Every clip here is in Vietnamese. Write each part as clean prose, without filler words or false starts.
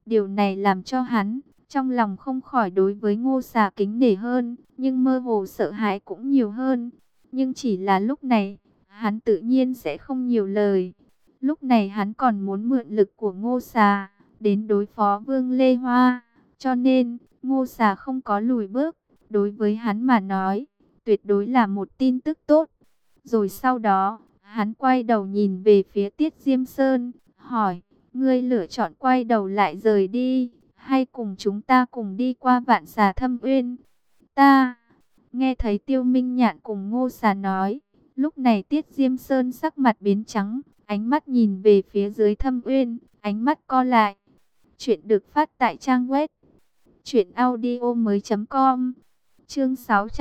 Điều này làm cho hắn trong lòng không khỏi đối với Ngô Xà kính nể hơn, nhưng mơ hồ sợ hãi cũng nhiều hơn. Nhưng chỉ là lúc này, hắn tự nhiên sẽ không nhiều lời. Lúc này hắn còn muốn mượn lực của Ngô Xà đến đối phó Vương Lê Hoa, cho nên Ngô Xà không có lùi bước. Đối với hắn mà nói, tuyệt đối là một tin tức tốt. Rồi sau đó, hắn quay đầu nhìn về phía Tiết Diêm Sơn, hỏi: ngươi lựa chọn quay đầu lại rời đi, hay cùng chúng ta cùng đi qua Vạn Xà Thâm Uyên? Ta, nghe thấy Tiêu Minh Nhạn cùng Ngô Xà nói, lúc này Tiết Diêm Sơn sắc mặt biến trắng, ánh mắt nhìn về phía dưới Thâm Uyên, ánh mắt co lại. Chuyện được phát tại trang web truyệnaudiomoi.com. Chương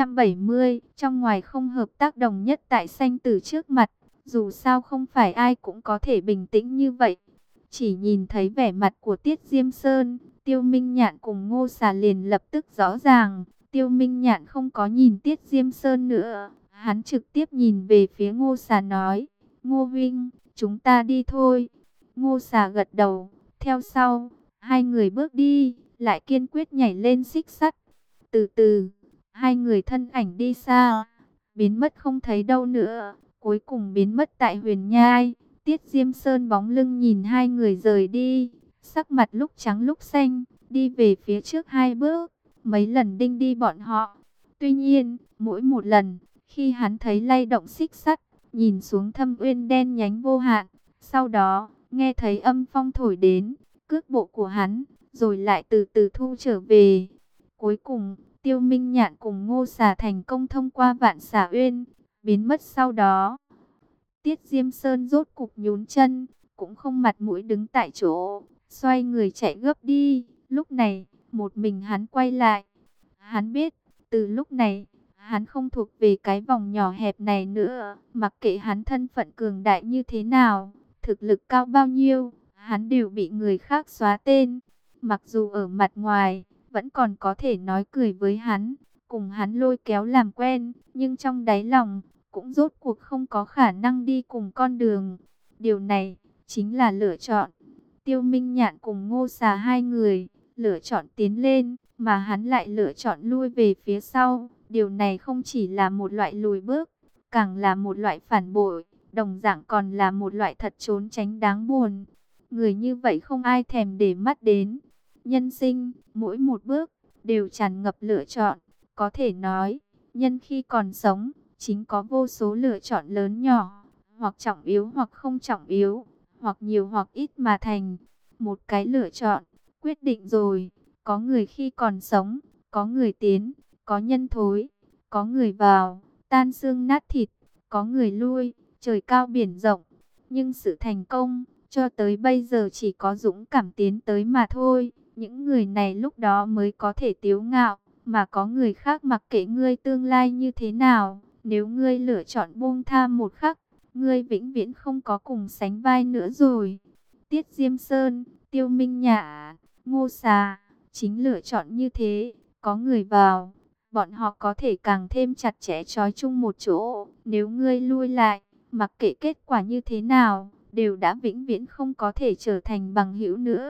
670, trong ngoài không hợp tác đồng nhất tại sanh tử trước mặt, dù sao không phải ai cũng có thể bình tĩnh như vậy. Chỉ nhìn thấy vẻ mặt của Tiết Diêm Sơn, Tiêu Minh Nhạn cùng Ngô Xà liền lập tức rõ ràng. Tiêu Minh Nhạn không có nhìn Tiết Diêm Sơn nữa, hắn trực tiếp nhìn về phía Ngô Xà nói: Ngô Vinh, chúng ta đi thôi. Ngô Xà gật đầu, theo sau, hai người bước đi, lại kiên quyết nhảy lên xích sắt. Từ từ, hai người thân ảnh đi xa, biến mất không thấy đâu nữa, cuối cùng biến mất tại Huyền Nhai. Tiết Diêm Sơn bóng lưng nhìn hai người rời đi, sắc mặt lúc trắng lúc xanh, đi về phía trước hai bước, mấy lần đinh đi bọn họ. Tuy nhiên, mỗi một lần, khi hắn thấy lay động xích sắt, nhìn xuống Thâm Uyên đen nhánh vô hạn, sau đó, nghe thấy âm phong thổi đến, cước bộ của hắn, rồi lại từ từ thu trở về. Cuối cùng, Tiêu Minh Nhạn cùng Ngô Xà thành công thông qua Vạn Xà Uyên, biến mất sau đó. Tiết Diêm Sơn rốt cục nhún chân, cũng không mặt mũi đứng tại chỗ, xoay người chạy gấp đi. Lúc này, một mình hắn quay lại. Hắn biết, từ lúc này, hắn không thuộc về cái vòng nhỏ hẹp này nữa. Mặc kệ hắn thân phận cường đại như thế nào, thực lực cao bao nhiêu, hắn đều bị người khác xóa tên. Mặc dù ở mặt ngoài, vẫn còn có thể nói cười với hắn, cùng hắn lôi kéo làm quen, nhưng trong đáy lòng, cũng rốt cuộc không có khả năng đi cùng con đường. Điều này chính là lựa chọn. Tiêu Minh Nhạn cùng Ngô Xà hai người lựa chọn tiến lên, mà hắn lại lựa chọn lui về phía sau. Điều này không chỉ là một loại lùi bước, càng là một loại phản bội, đồng dạng còn là một loại thật trốn tránh đáng buồn. Người như vậy không ai thèm để mắt đến. Nhân sinh, mỗi một bước đều tràn ngập lựa chọn. Có thể nói, nhân khi còn sống, chính có vô số lựa chọn lớn nhỏ, hoặc trọng yếu hoặc không trọng yếu, hoặc nhiều hoặc ít mà thành. Một cái lựa chọn, quyết định rồi, có người khi còn sống, có người tiến, có nhân thối, có người vào, tan xương nát thịt, có người lui, trời cao biển rộng. Nhưng sự thành công, cho tới bây giờ chỉ có dũng cảm tiến tới mà thôi. Những người này lúc đó mới có thể tiếu ngạo, mà có người khác mặc kệ ngươi tương lai như thế nào. Nếu ngươi lựa chọn buông tha một khắc, ngươi vĩnh viễn không có cùng sánh vai nữa rồi. Tiết Diêm Sơn, Tiêu Minh Nhạn, Ngô Xà, chính lựa chọn như thế, có người vào, bọn họ có thể càng thêm chặt chẽ trói chung một chỗ. Nếu ngươi lui lại, mặc kệ kết quả như thế nào, đều đã vĩnh viễn không có thể trở thành bằng hữu nữa.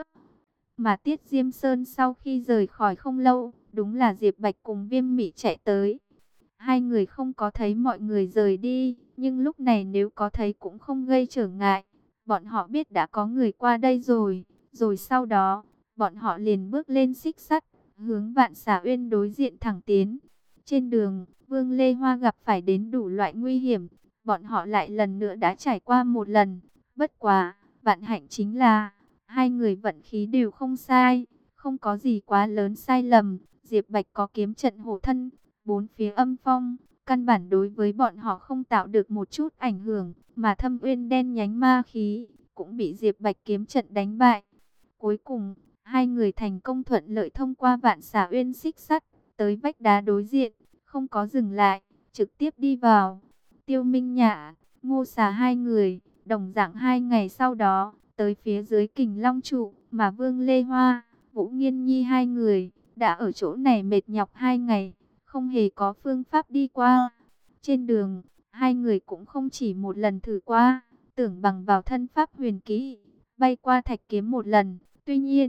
Mà Tiết Diêm Sơn sau khi rời khỏi không lâu, đúng là Diệp Bạch cùng Viêm Mị chạy tới. Hai người không có thấy mọi người rời đi, nhưng lúc này nếu có thấy cũng không gây trở ngại. Bọn họ biết đã có người qua đây rồi, rồi sau đó, bọn họ liền bước lên xích sắt, hướng Vạn Xà Uyên đối diện thẳng tiến. Trên đường, Vương Lê Hoa gặp phải đến đủ loại nguy hiểm, bọn họ lại lần nữa đã trải qua một lần. Bất quá, vạn hạnh chính là hai người vận khí đều không sai, không có gì quá lớn sai lầm. Diệp Bạch có kiếm trận hộ thân, bốn phía âm phong, căn bản đối với bọn họ không tạo được một chút ảnh hưởng, mà Thâm Uyên đen nhánh ma khí cũng bị Diệp Bạch kiếm trận đánh bại. Cuối cùng, hai người thành công thuận lợi thông qua Vạn Xà Uyên xích sắt, tới vách đá đối diện, không có dừng lại, trực tiếp đi vào. Tiêu Minh Nhạn, Ngô Xà hai người, đồng dạng 2 ngày sau đó, tới phía dưới Kình Long trụ, mà Vương Lê Hoa, Vũ Nghiên Nhi hai người đã ở chỗ này mệt nhọc 2 ngày, không hề có phương pháp đi qua. Trên đường, hai người cũng không chỉ một lần thử qua, tưởng bằng vào thân pháp huyền kỹ, bay qua thạch kiếm một lần. Tuy nhiên,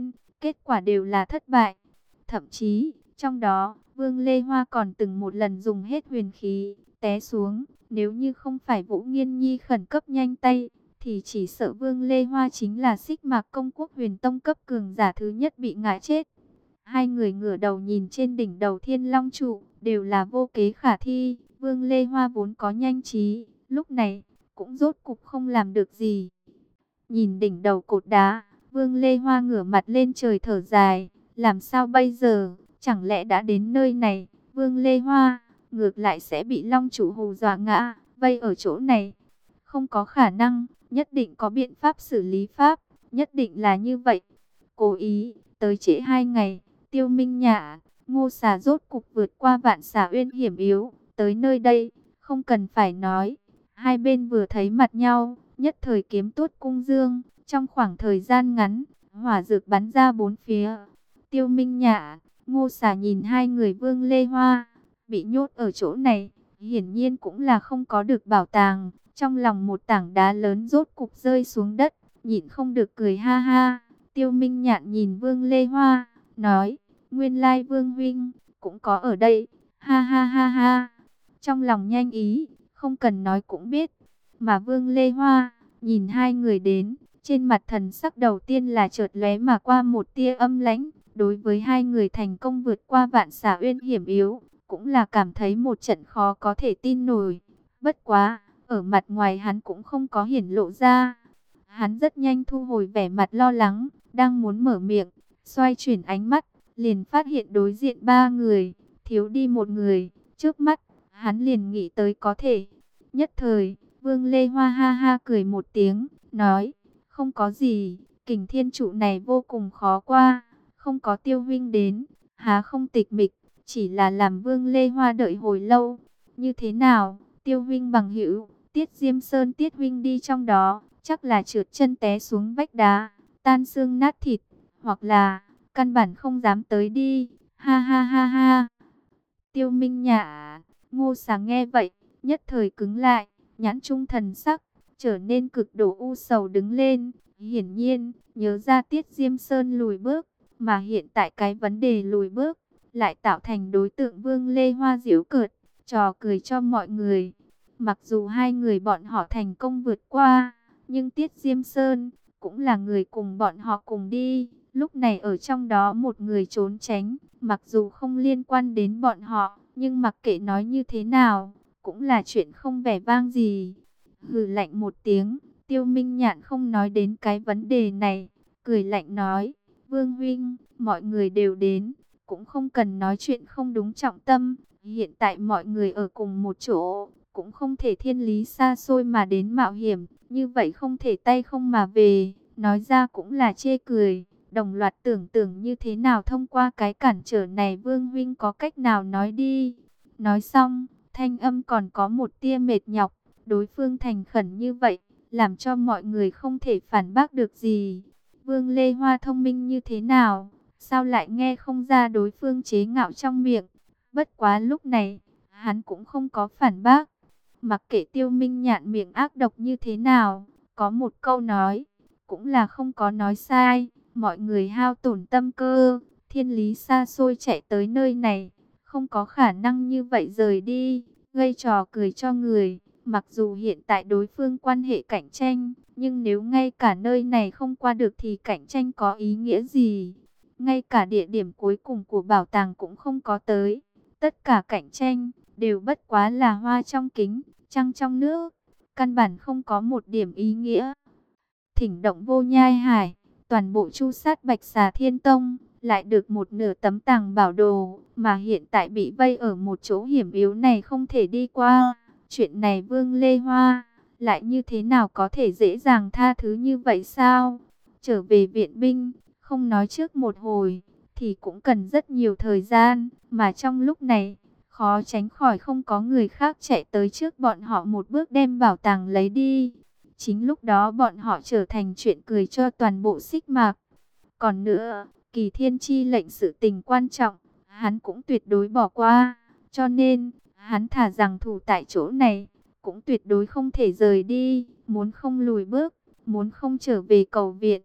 kết quả đều là thất bại. Thậm chí, trong đó, Vương Lê Hoa còn từng một lần dùng hết huyền khí, té xuống. Nếu như không phải Vũ Nghiên Nhi khẩn cấp nhanh tay, thì chỉ sợ Vương Lê Hoa chính là Xích Mạc Công Quốc Huyền Tông cấp cường giả thứ nhất bị ngã chết. Hai người ngửa đầu nhìn trên đỉnh đầu Thiên Long trụ, đều là vô kế khả thi. Vương Lê Hoa vốn có nhanh trí, lúc này cũng rốt cục không làm được gì. Nhìn đỉnh đầu cột đá, Vương Lê Hoa ngửa mặt lên trời thở dài, làm sao bây giờ, chẳng lẽ đã đến nơi này, Vương Lê Hoa ngược lại sẽ bị Long trụ hù dọa ngã, vây ở chỗ này. Không có khả năng, nhất định có biện pháp xử lý pháp, nhất định là như vậy. Cố ý, tới trễ 2 ngày, Tiêu Minh Nhã, Ngô Xà rốt cục vượt qua Vạn Xà Uyên hiểm yếu, tới nơi đây, không cần phải nói. Hai bên vừa thấy mặt nhau, nhất thời kiếm tốt cung dương, trong khoảng thời gian ngắn, hỏa dược bắn ra bốn phía. Tiêu Minh Nhã, Ngô Xà nhìn hai người Vương Lê Hoa, bị nhốt ở chỗ này, hiển nhiên cũng là không có được bảo tàng. Trong lòng một tảng đá lớn rốt cục rơi xuống đất, nhịn không được cười ha ha. Tiêu Minh Nhạn nhìn Vương Lê Hoa, nói, nguyên lai Vương huynh cũng có ở đây, ha ha ha ha. Trong lòng nhanh ý, không cần nói cũng biết. Mà Vương Lê Hoa, nhìn hai người đến, trên mặt thần sắc đầu tiên là chợt lóe mà qua một tia âm lãnh. Đối với hai người thành công vượt qua Vạn Xà Uyên hiểm yếu, cũng là cảm thấy một trận khó có thể tin nổi. Bất quá, ở mặt ngoài hắn cũng không có hiển lộ ra. Hắn rất nhanh thu hồi vẻ mặt lo lắng, đang muốn mở miệng, xoay chuyển ánh mắt, liền phát hiện đối diện ba người, thiếu đi một người. Trước mắt, hắn liền nghĩ tới có thể. Nhất thời, Vương Lê Hoa ha ha cười một tiếng, nói, không có gì, Kình Thiên trụ này vô cùng khó qua, không có Tiêu huynh đến, há không tịch mịch, chỉ là làm Vương Lê Hoa đợi hồi lâu. Như thế nào, Tiêu huynh bằng hữu, Tiết Diêm Sơn Tiết huynh đi trong đó, chắc là trượt chân té xuống vách đá, tan xương nát thịt, hoặc là căn bản không dám tới đi. Ha ha ha ha. Tiêu Minh Nhã, Ngô Xà nghe vậy, nhất thời cứng lại, nhãn trung thần sắc trở nên cực độ u sầu đứng lên. Hiển nhiên, nhớ ra Tiết Diêm Sơn lùi bước, mà hiện tại cái vấn đề lùi bước lại tạo thành đối tượng Vương Lê Hoa giễu cợt, trò cười cho mọi người. Mặc dù hai người bọn họ thành công vượt qua, nhưng Tiết Diêm Sơn cũng là người cùng bọn họ cùng đi. Lúc này ở trong đó một người trốn tránh, mặc dù không liên quan đến bọn họ, nhưng mặc kệ nói như thế nào, cũng là chuyện không vẻ vang gì. Hừ lạnh một tiếng, Tiêu Minh Nhạn không nói đến cái vấn đề này, cười lạnh nói, Vương huynh, mọi người đều đến, cũng không cần nói chuyện không đúng trọng tâm. Hiện tại mọi người ở cùng một chỗ, cũng không thể thiên lý xa xôi mà đến mạo hiểm, như vậy không thể tay không mà về, nói ra cũng là chê cười. Đồng loạt tưởng tượng như thế nào thông qua cái cản trở này, Vương huynh có cách nào nói đi. Nói xong, thanh âm còn có một tia mệt nhọc, đối phương thành khẩn như vậy, làm cho mọi người không thể phản bác được gì. Vương Lê Hoa thông minh như thế nào, sao lại nghe không ra đối phương chế ngạo trong miệng. Bất quá lúc này, hắn cũng không có phản bác. Mặc kệ Tiêu Minh Nhạn miệng ác độc như thế nào, có một câu nói, cũng là không có nói sai. Mọi người hao tổn tâm cơ, thiên lý xa xôi chạy tới nơi này, không có khả năng như vậy rời đi, gây trò cười cho người. Mặc dù hiện tại đối phương quan hệ cạnh tranh, nhưng nếu ngay cả nơi này không qua được thì cạnh tranh có ý nghĩa gì? Ngay cả địa điểm cuối cùng của bảo tàng cũng không có tới. Tất cả cạnh tranh đều bất quá là hoa trong kính, trăng trong nước, căn bản không có một điểm ý nghĩa. Thỉnh động Vô Nhai Hải, toàn bộ chu sát Bạch Xà Thiên Tông, lại được một nửa tấm tàng bảo đồ, mà hiện tại bị vây ở một chỗ hiểm yếu này không thể đi qua. Chuyện này Vương Lê Hoa lại như thế nào có thể dễ dàng tha thứ như vậy sao? Trở về viện binh, không nói trước một hồi, thì cũng cần rất nhiều thời gian, mà trong lúc này, khó tránh khỏi không có người khác chạy tới trước bọn họ một bước đem bảo tàng lấy đi. Chính lúc đó bọn họ trở thành chuyện cười cho toàn bộ Xích Mạc. Còn nữa, Kỳ Thiên Chi lệnh sự tình quan trọng, hắn cũng tuyệt đối bỏ qua, cho nên hắn thà rằng thủ tại chỗ này, cũng tuyệt đối không thể rời đi, muốn không lùi bước, muốn không trở về cầu viện.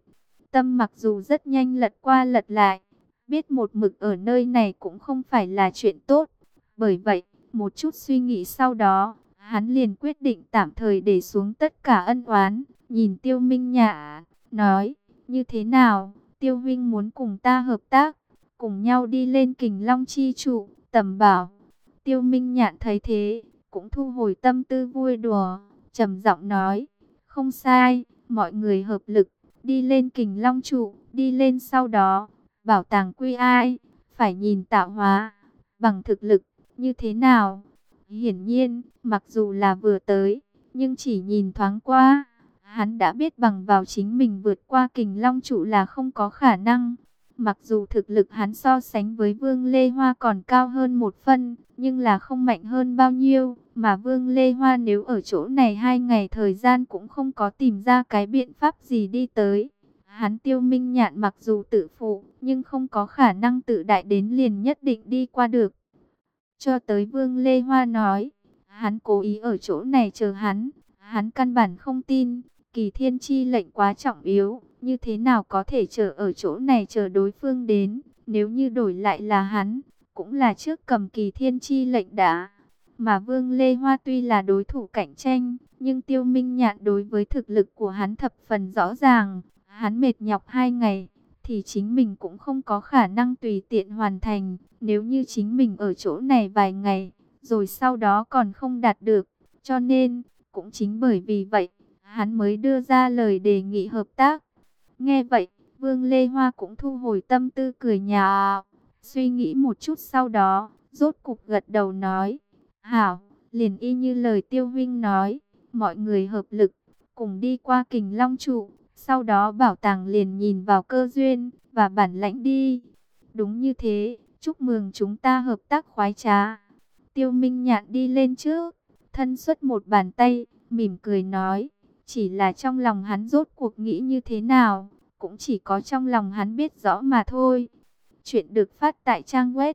tâm mặc dù rất nhanh lật qua lật lại, biết một mực ở nơi này cũng không phải là chuyện tốt. Bởi vậy, một chút suy nghĩ sau đó, hắn liền quyết định tạm thời để xuống tất cả ân oán, nhìn Tiêu Minh Nhạn, nói, như thế nào, Tiêu huynh muốn cùng ta hợp tác, cùng nhau đi lên Kình Long chi trụ, tầm bảo. Tiêu Minh Nhạn thấy thế, cũng thu hồi tâm tư vui đùa, trầm giọng nói, không sai, mọi người hợp lực, đi lên Kình Long trụ, đi lên sau đó, bảo tàng quy ai, phải nhìn tạo hóa, bằng thực lực, như thế nào? Hiển nhiên, mặc dù là vừa tới, nhưng chỉ nhìn thoáng qua, hắn đã biết bằng vào chính mình vượt qua Kình Long trụ là không có khả năng. Mặc dù thực lực hắn so sánh với Vương Lê Hoa còn cao hơn một phân, nhưng là không mạnh hơn bao nhiêu. Mà Vương Lê Hoa nếu ở chỗ này 2 ngày thời gian cũng không có tìm ra cái biện pháp gì đi tới. Hắn Tiêu Minh Nhạn mặc dù tự phụ, nhưng không có khả năng tự đại đến liền nhất định đi qua được. Cho tới Vương Lê Hoa nói, hắn cố ý ở chỗ này chờ hắn, hắn căn bản không tin, Kỳ Thiên Chi lệnh quá trọng yếu, như thế nào có thể chờ ở chỗ này chờ đối phương đến, nếu như đổi lại là hắn, cũng là trước cầm Kỳ Thiên Chi lệnh đã. Mà Vương Lê Hoa tuy là đối thủ cạnh tranh, nhưng Tiêu Minh Nhạn đối với thực lực của hắn thập phần rõ ràng, hắn mệt nhọc 2 ngày, thì chính mình cũng không có khả năng tùy tiện hoàn thành. Nếu như chính mình ở chỗ này vài ngày, rồi sau đó còn không đạt được, cho nên, cũng chính bởi vì vậy, hắn mới đưa ra lời đề nghị hợp tác. Nghe vậy, Vương Lê Hoa cũng thu hồi tâm tư cười nhạo, suy nghĩ một chút sau đó, rốt cục gật đầu nói, hảo, liền y như lời Tiêu huynh nói, mọi người hợp lực, cùng đi qua Kình Long trụ, sau đó bảo tàng liền nhìn vào cơ duyên, và bản lãnh đi. Đúng như thế, chúc mừng chúng ta hợp tác khoái trá. Tiêu Minh Nhạn đi lên trước, thân xuất một bàn tay, mỉm cười nói, chỉ là trong lòng hắn rốt cuộc nghĩ như thế nào, cũng chỉ có trong lòng hắn biết rõ mà thôi. Chuyện được phát tại trang web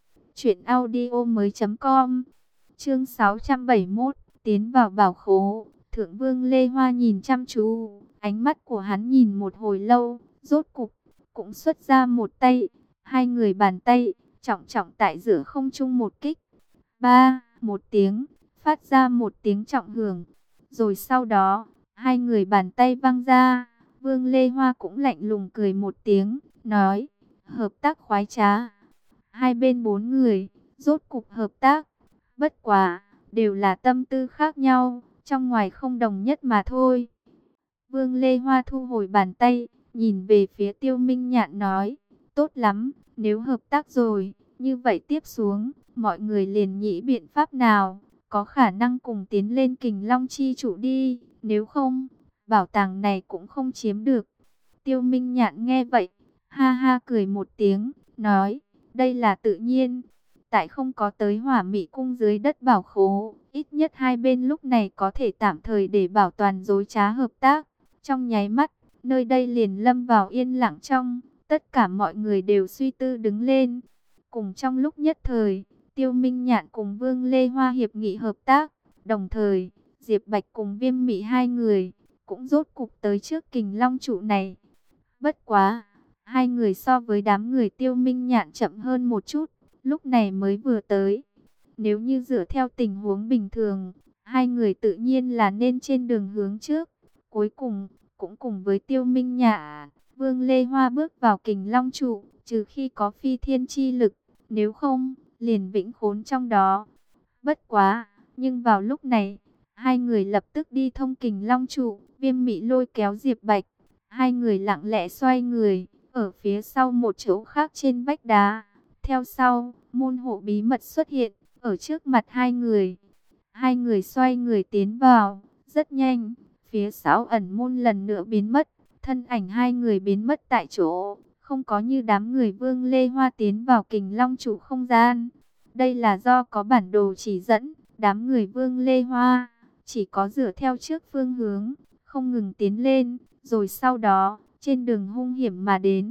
truyệnaudiomoi.com. Chương 671, tiến vào bảo khố. Thượng Vương Lê Hoa nhìn chăm chú, ánh mắt của hắn nhìn một hồi lâu, rốt cục cũng xuất ra một tay, hai người bàn tay trọng trọng tại giữa không trung một kích. Ba, một tiếng, phát ra một tiếng trọng hưởng. Rồi sau đó, hai người bàn tay văng ra, Vương Lê Hoa cũng lạnh lùng cười một tiếng, nói, hợp tác khoái trá. Hai bên 4 người, rốt cục hợp tác. Bất quá, đều là tâm tư khác nhau, trong ngoài không đồng nhất mà thôi. Vương Lê Hoa thu hồi bàn tay, nhìn về phía Tiêu Minh Nhạn nói, tốt lắm, nếu hợp tác rồi, như vậy tiếp xuống, mọi người liền nghĩ biện pháp nào, có khả năng cùng tiến lên Kình Long chi trụ đi, nếu không, bảo tàng này cũng không chiếm được. Tiêu Minh Nhạn nghe vậy, ha ha cười một tiếng, nói, đây là tự nhiên. Tại không có tới Hỏa Mị Cung dưới đất bảo khố, ít nhất hai bên lúc này có thể tạm thời để bảo toàn dối trá hợp tác. Trong nháy mắt, nơi đây liền lâm vào yên lặng trong, tất cả mọi người đều suy tư đứng lên. Cùng trong lúc nhất thời, Tiêu Minh Nhạn cùng Vương Lê Hoa hiệp nghị hợp tác, đồng thời, Diệp Bạch cùng Viêm Mị hai người, cũng rốt cục tới trước Kình Long trụ này. Bất quá, hai người so với đám người Tiêu Minh Nhạn chậm hơn một chút, lúc này mới vừa tới. Nếu như dựa theo tình huống bình thường, hai người tự nhiên là nên trên đường hướng trước. Cuối cùng, cũng cùng với Tiêu Minh Nhạn, Vương Lê Hoa bước vào Kình Long trụ, trừ khi có phi thiên chi lực, nếu không, liền vĩnh khốn trong đó. Bất quá, nhưng vào lúc này, hai người lập tức đi thông Kình Long trụ, Viêm Mị lôi kéo Diệp Bạch. Hai người lặng lẽ xoay người, ở phía sau một chỗ khác trên vách đá. Theo sau, môn hộ bí mật xuất hiện, ở trước mặt hai người. Hai người xoay người tiến vào, rất nhanh, phía sau ẩn môn lần nữa biến mất. Thân ảnh hai người biến mất tại chỗ, không có như đám người Vương Lê Hoa tiến vào Kình Long trụ không gian. Đây là do có bản đồ chỉ dẫn, đám người Vương Lê Hoa chỉ có dựa theo trước phương hướng, không ngừng tiến lên, rồi sau đó, trên đường hung hiểm mà đến.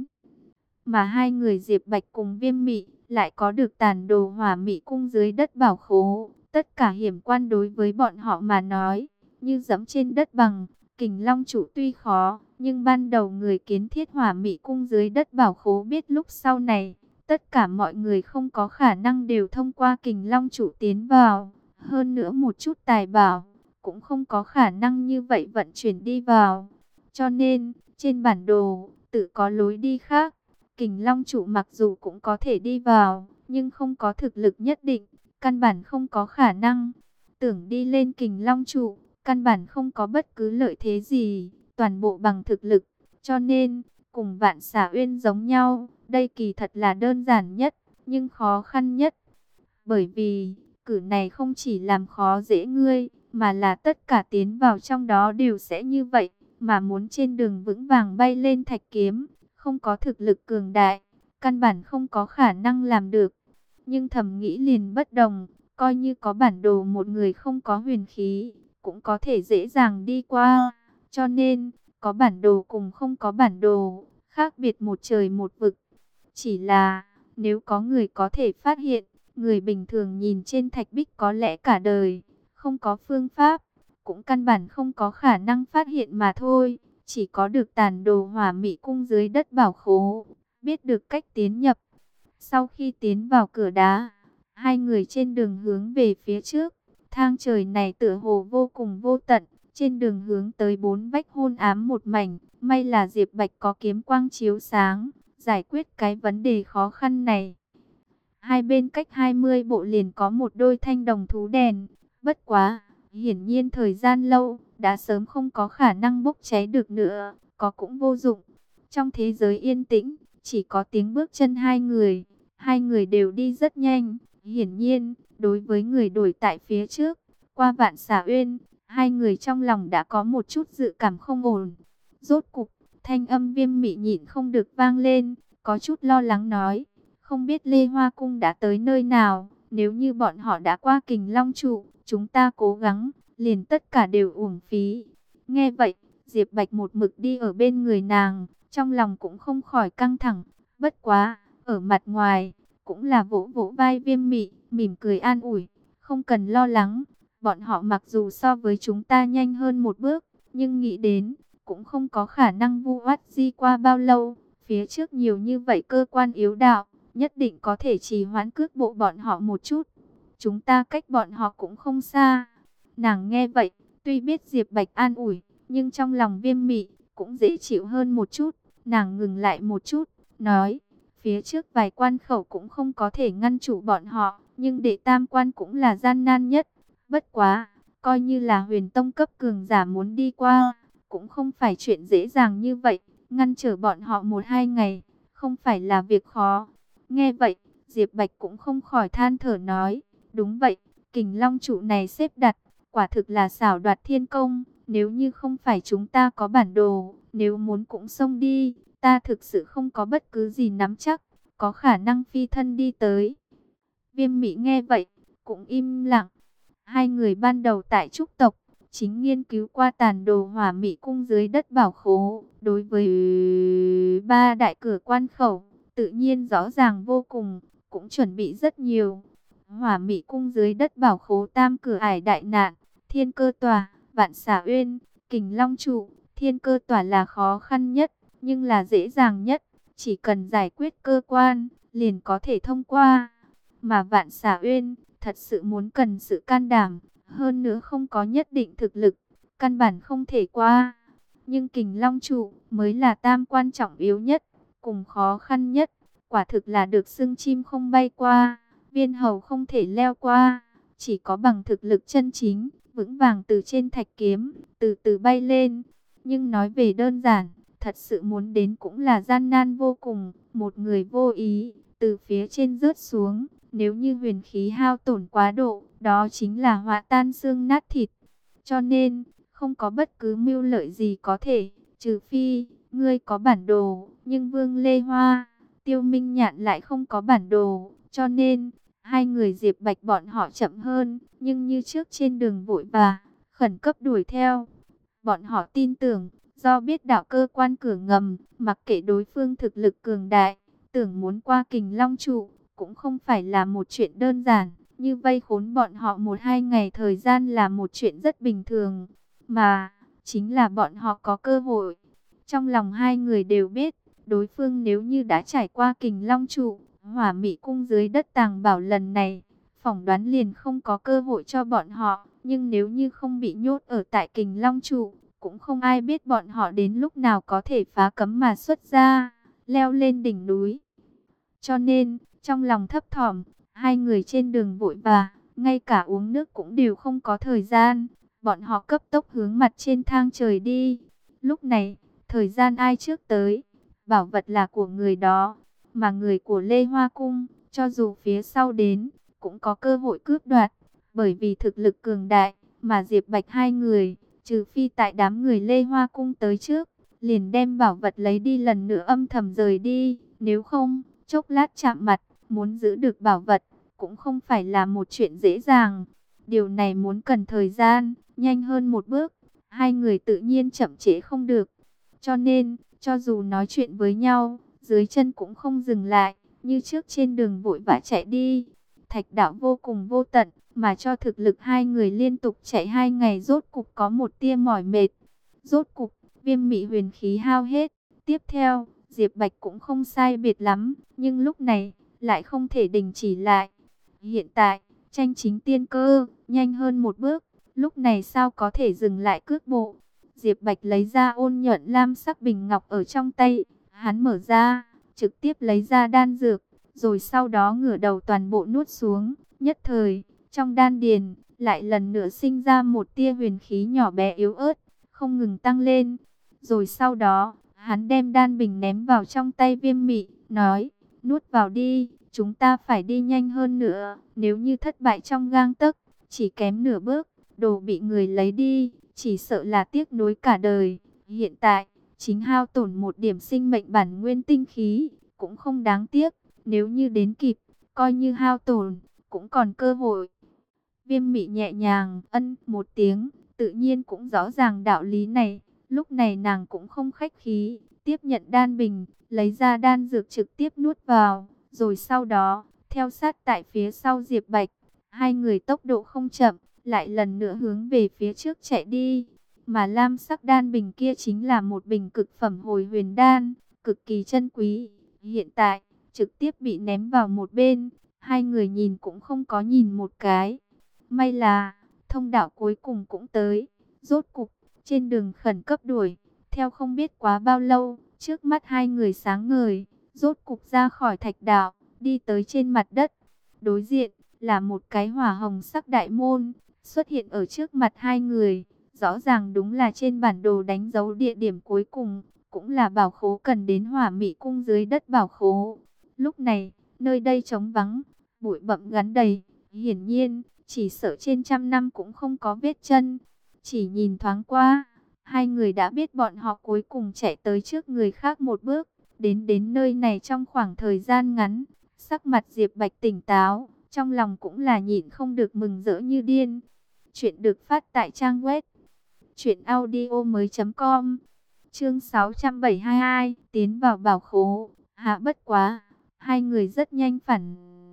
Mà hai người Diệp Bạch cùng Viêm Mị lại có được tàn đồ Hỏa Mị Cung dưới đất bảo khố. Tất cả hiểm quan đối với bọn họ mà nói, như dẫm trên đất bằng. Kình Long trụ tuy khó, Nhưng ban đầu người kiến thiết Hỏa Mị Cung dưới đất bảo khố biết lúc sau này, tất cả mọi người không có khả năng đều thông qua Kình Long trụ tiến vào. Hơn nữa một chút tài bảo, cũng không có khả năng như vậy vận chuyển đi vào. Cho nên, trên bản đồ, tự có lối đi khác. Kình Long trụ mặc dù cũng có thể đi vào, nhưng không có thực lực nhất định, căn bản không có khả năng. Tưởng đi lên Kình Long trụ, căn bản không có bất cứ lợi thế gì, toàn bộ bằng thực lực. Cho nên, cùng Vạn Xà Uyên giống nhau, đây kỳ thật là đơn giản nhất, nhưng khó khăn nhất. Bởi vì, cử này không chỉ làm khó dễ ngươi, mà là tất cả tiến vào trong đó đều sẽ như vậy. Mà muốn trên đường vững vàng bay lên thạch kiếm, không có thực lực cường đại, căn bản không có khả năng làm được. Nhưng thầm nghĩ liền bất đồng, coi như có bản đồ một người không có huyền khí, cũng có thể dễ dàng đi qua. Cho nên, có bản đồ cùng không có bản đồ, khác biệt một trời một vực. Chỉ là, nếu có người có thể phát hiện, người bình thường nhìn trên thạch bích có lẽ cả đời, không có phương pháp, cũng căn bản không có khả năng phát hiện mà thôi. Chỉ có được tàn đồ Hỏa Mị Cung dưới đất bảo khố, biết được cách tiến nhập. Sau khi tiến vào cửa đá, hai người trên đường hướng về phía trước. Thang trời này tựa hồ vô cùng vô tận, trên đường hướng tới bốn vách hôn ám một mảnh. May là Diệp Bạch có kiếm quang chiếu sáng, giải quyết cái vấn đề khó khăn này. Hai bên cách 20 bộ liền có một đôi thanh đồng thú đèn. Bất quá, hiển nhiên thời gian lâu, đã sớm không có khả năng bốc cháy được nữa, có cũng vô dụng. Trong thế giới yên tĩnh, chỉ có tiếng bước chân hai người. Hai người đều đi rất nhanh, hiển nhiên, đối với người đuổi tại phía trước, qua Vạn Xà Uyên, hai người trong lòng đã có một chút dự cảm không ổn. Rốt cục, thanh âm Viêm Mị nhịn không được vang lên, có chút lo lắng nói, không biết Lê Hoa Cung đã tới nơi nào, nếu như bọn họ đã qua Kình Long trụ, chúng ta cố gắng, liền tất cả đều uổng phí. Nghe vậy, Diệp Bạch một mực đi ở bên người nàng, trong lòng cũng không khỏi căng thẳng, bất quá, ở mặt ngoài, cũng là vỗ vỗ vai Viêm Mị, mỉm cười an ủi, không cần lo lắng, bọn họ mặc dù so với chúng ta nhanh hơn một bước, nhưng nghĩ đến, cũng không có khả năng vu oát di qua bao lâu, phía trước nhiều như vậy cơ quan yếu đạo, nhất định có thể trì hoãn cước bộ bọn họ một chút. Chúng ta cách bọn họ cũng không xa. Nàng nghe vậy, tuy biết Diệp Bạch an ủi, nhưng trong lòng Viêm Mị cũng dễ chịu hơn một chút. Nàng ngừng lại một chút, nói, phía trước vài quan khẩu cũng không có thể ngăn trụ bọn họ, nhưng đệ tam quan cũng là gian nan nhất. Bất quá, coi như là Huyền Tông cấp cường giả muốn đi qua, cũng không phải chuyện dễ dàng như vậy. Ngăn trở bọn họ 1-2 ngày, không phải là việc khó. Nghe vậy, Diệp Bạch cũng không khỏi than thở nói, đúng vậy, Kình Long trụ này xếp đặt, quả thực là xảo đoạt thiên công. Nếu như không phải chúng ta có bản đồ, nếu muốn cũng xông đi, ta thực sự không có bất cứ gì nắm chắc, có khả năng phi thân đi tới. Viêm Mị nghe vậy, cũng im lặng. Hai người ban đầu tại Trúc Tộc, chính nghiên cứu qua tàn đồ Hỏa Mị Cung dưới đất bảo khố. Đối với ba đại cửa quan khẩu, tự nhiên rõ ràng vô cùng, cũng chuẩn bị rất nhiều. Hỏa Mị Cung dưới đất bảo khố tam cửa ải đại nạn, Thiên Cơ Tòa, Vạn Xà Uyên, Kình Long trụ. Thiên Cơ Tòa là khó khăn nhất, nhưng là dễ dàng nhất, chỉ cần giải quyết cơ quan, liền có thể thông qua. Mà Vạn Xà Uyên, thật sự muốn cần sự can đảm, hơn nữa không có nhất định thực lực, căn bản không thể qua. Nhưng Kình Long trụ mới là tam quan trọng yếu nhất, cùng khó khăn nhất, quả thực là được xưng chim không bay qua, viên hầu không thể leo qua, chỉ có bằng thực lực chân chính, vững vàng từ trên thạch kiếm, từ từ bay lên. Nhưng nói về đơn giản, thật sự muốn đến cũng là gian nan vô cùng, một người vô ý, từ phía trên rớt xuống, nếu như huyền khí hao tổn quá độ, đó chính là hóa tan xương nát thịt. Cho nên, không có bất cứ mưu lợi gì có thể, trừ phi, ngươi có bản đồ, nhưng Vương Lê Hoa, Tiêu Minh Nhạn lại không có bản đồ, cho nên, hai người Diệp Bạch bọn họ chậm hơn, nhưng như trước trên đường vội và khẩn cấp đuổi theo. Bọn họ tin tưởng, do biết đạo cơ quan cửa ngầm, mặc kệ đối phương thực lực cường đại, tưởng muốn qua Kình Long trụ, cũng không phải là một chuyện đơn giản. Như vây khốn bọn họ 1-2 ngày thời gian là một chuyện rất bình thường, mà chính là bọn họ có cơ hội. Trong lòng hai người đều biết, đối phương nếu như đã trải qua Kình Long trụ, Hỏa Mị cung dưới đất tàng bảo lần này, phỏng đoán liền không có cơ hội cho bọn họ. Nhưng nếu như không bị nhốt ở tại Kình Long trụ, cũng không ai biết bọn họ đến lúc nào có thể phá cấm mà xuất ra, leo lên đỉnh núi. Cho nên, trong lòng thấp thỏm, hai người trên đường vội vã, ngay cả uống nước cũng đều không có thời gian. Bọn họ cấp tốc hướng mặt trên thang trời đi. Lúc này, thời gian ai trước tới, bảo vật là của người đó, mà người của Lê Hoa Cung, cho dù phía sau đến, cũng có cơ hội cướp đoạt. Bởi vì thực lực cường đại, mà Diệp Bạch hai người, trừ phi tại đám người Lê Hoa Cung tới trước, liền đem bảo vật lấy đi lần nữa âm thầm rời đi. Nếu không, chốc lát chạm mặt, muốn giữ được bảo vật, cũng không phải là một chuyện dễ dàng. Điều này muốn cần thời gian, nhanh hơn một bước, hai người tự nhiên chậm trễ không được. Cho nên, cho dù nói chuyện với nhau, dưới chân cũng không dừng lại, như trước trên đường vội vã chạy đi. Thạch đạo vô cùng vô tận, mà cho thực lực hai người liên tục chạy 2 ngày rốt cục có một tia mỏi mệt. Rốt cục, Viêm Mị huyền khí hao hết. Tiếp theo, Diệp Bạch cũng không sai biệt lắm, nhưng lúc này, lại không thể đình chỉ lại. Hiện tại, tranh chính tiên cơ, nhanh hơn một bước, lúc này sao có thể dừng lại cước bộ. Diệp Bạch lấy ra ôn nhuận lam sắc bình ngọc ở trong tay, hắn mở ra, trực tiếp lấy ra đan dược, rồi sau đó ngửa đầu toàn bộ nuốt xuống. Nhất thời, trong đan điền, lại lần nữa sinh ra một tia huyền khí nhỏ bé yếu ớt, không ngừng tăng lên. Rồi sau đó, hắn đem đan bình ném vào trong tay Viêm Mị, nói, nuốt vào đi, chúng ta phải đi nhanh hơn nữa. Nếu như thất bại trong gang tấc, chỉ kém nửa bước, đồ bị người lấy đi, chỉ sợ là tiếc nuối cả đời. Hiện tại, chính hao tổn một điểm sinh mệnh bản nguyên tinh khí, cũng không đáng tiếc. Nếu như đến kịp, coi như hao tổn, cũng còn cơ hội. Viêm Mị nhẹ nhàng ân một tiếng, tự nhiên cũng rõ ràng đạo lý này. Lúc này nàng cũng không khách khí, tiếp nhận đan bình, lấy ra đan dược trực tiếp nuốt vào, rồi sau đó, theo sát tại phía sau Diệp Bạch. Hai người tốc độ không chậm, lại lần nữa hướng về phía trước chạy đi. Mà lam sắc đan bình kia chính là một bình cực phẩm hồi huyền đan, cực kỳ chân quý. Hiện tại, trực tiếp bị ném vào một bên, hai người nhìn cũng không có nhìn một cái. May là, thông đạo cuối cùng cũng tới, rốt cục, trên đường khẩn cấp đuổi, theo không biết quá bao lâu, trước mắt hai người sáng ngời, rốt cục ra khỏi thạch đạo, đi tới trên mặt đất. Đối diện, là một cái hỏa hồng sắc đại môn, xuất hiện ở trước mặt hai người. Rõ ràng đúng là trên bản đồ đánh dấu địa điểm cuối cùng, cũng là bảo khố cần đến Hỏa Mị cung dưới đất bảo khố. Lúc này, nơi đây trống vắng, bụi bặm gắn đầy, hiển nhiên, chỉ sợ trên 100 năm cũng không có vết chân. Chỉ nhìn thoáng qua, hai người đã biết bọn họ cuối cùng chạy tới trước người khác một bước, đến nơi này trong khoảng thời gian ngắn. Sắc mặt Diệp Bạch tỉnh táo, trong lòng cũng là nhịn không được mừng rỡ như điên. Chuyện được phát tại trang web truyệnaudiomoi.com. Chương 672, tiến vào bảo khố. Hạ bất quá, hai người rất nhanh phản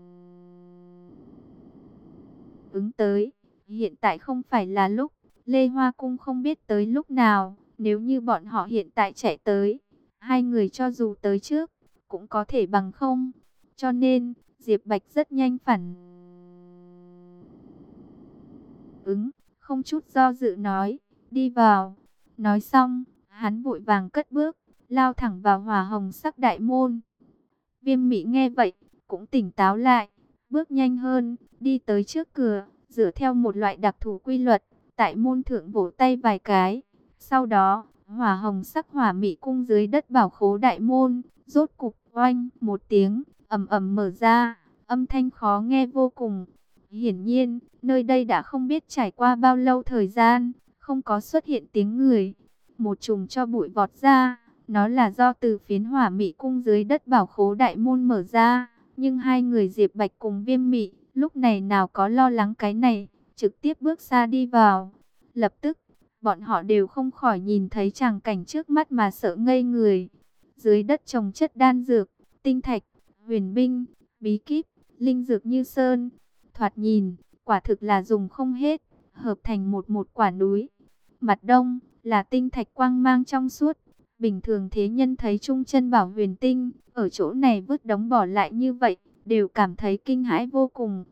ứng tới. Hiện tại không phải là lúc, Lê Hoa Cung không biết tới lúc nào. Nếu như bọn họ hiện tại chạy tới, hai người cho dù tới trước, cũng có thể bằng không. Cho nên, Diệp Bạch rất nhanh phản ứng, không chút do dự nói, đi vào. Nói xong, hắn vội vàng cất bước, lao thẳng vào hỏa hồng sắc đại môn. Viêm Mị nghe vậy, cũng tỉnh táo lại, bước nhanh hơn, đi tới trước cửa, dựa theo một loại đặc thù quy luật, tại môn thượng vỗ tay vài cái. Sau đó, hỏa hồng sắc Hỏa Mị cung dưới đất bảo khố đại môn, rốt cục oanh một tiếng, ầm ầm mở ra, âm thanh khó nghe vô cùng. Hiển nhiên, nơi đây đã không biết trải qua bao lâu thời gian, không có xuất hiện tiếng người. Một chùm cho bụi vọt ra, nó là do từ phiến Hỏa Mị cung dưới đất bảo khố đại môn mở ra. Nhưng hai người Diệp Bạch cùng Viêm Mị, lúc này nào có lo lắng cái này, trực tiếp bước xa đi vào. Lập tức, bọn họ đều không khỏi nhìn thấy tràng cảnh trước mắt mà sợ ngây người. Dưới đất trồng chất đan dược, tinh thạch, huyền binh, bí kíp, linh dược như sơn. Thoạt nhìn, quả thực là dùng không hết, hợp thành một quả núi. Mặt đông là tinh thạch quang mang trong suốt, Bình thường thế nhân thấy Trung Chân Bảo huyền tinh ở chỗ này vứt đống bỏ lại như vậy, đều cảm thấy kinh hãi vô cùng.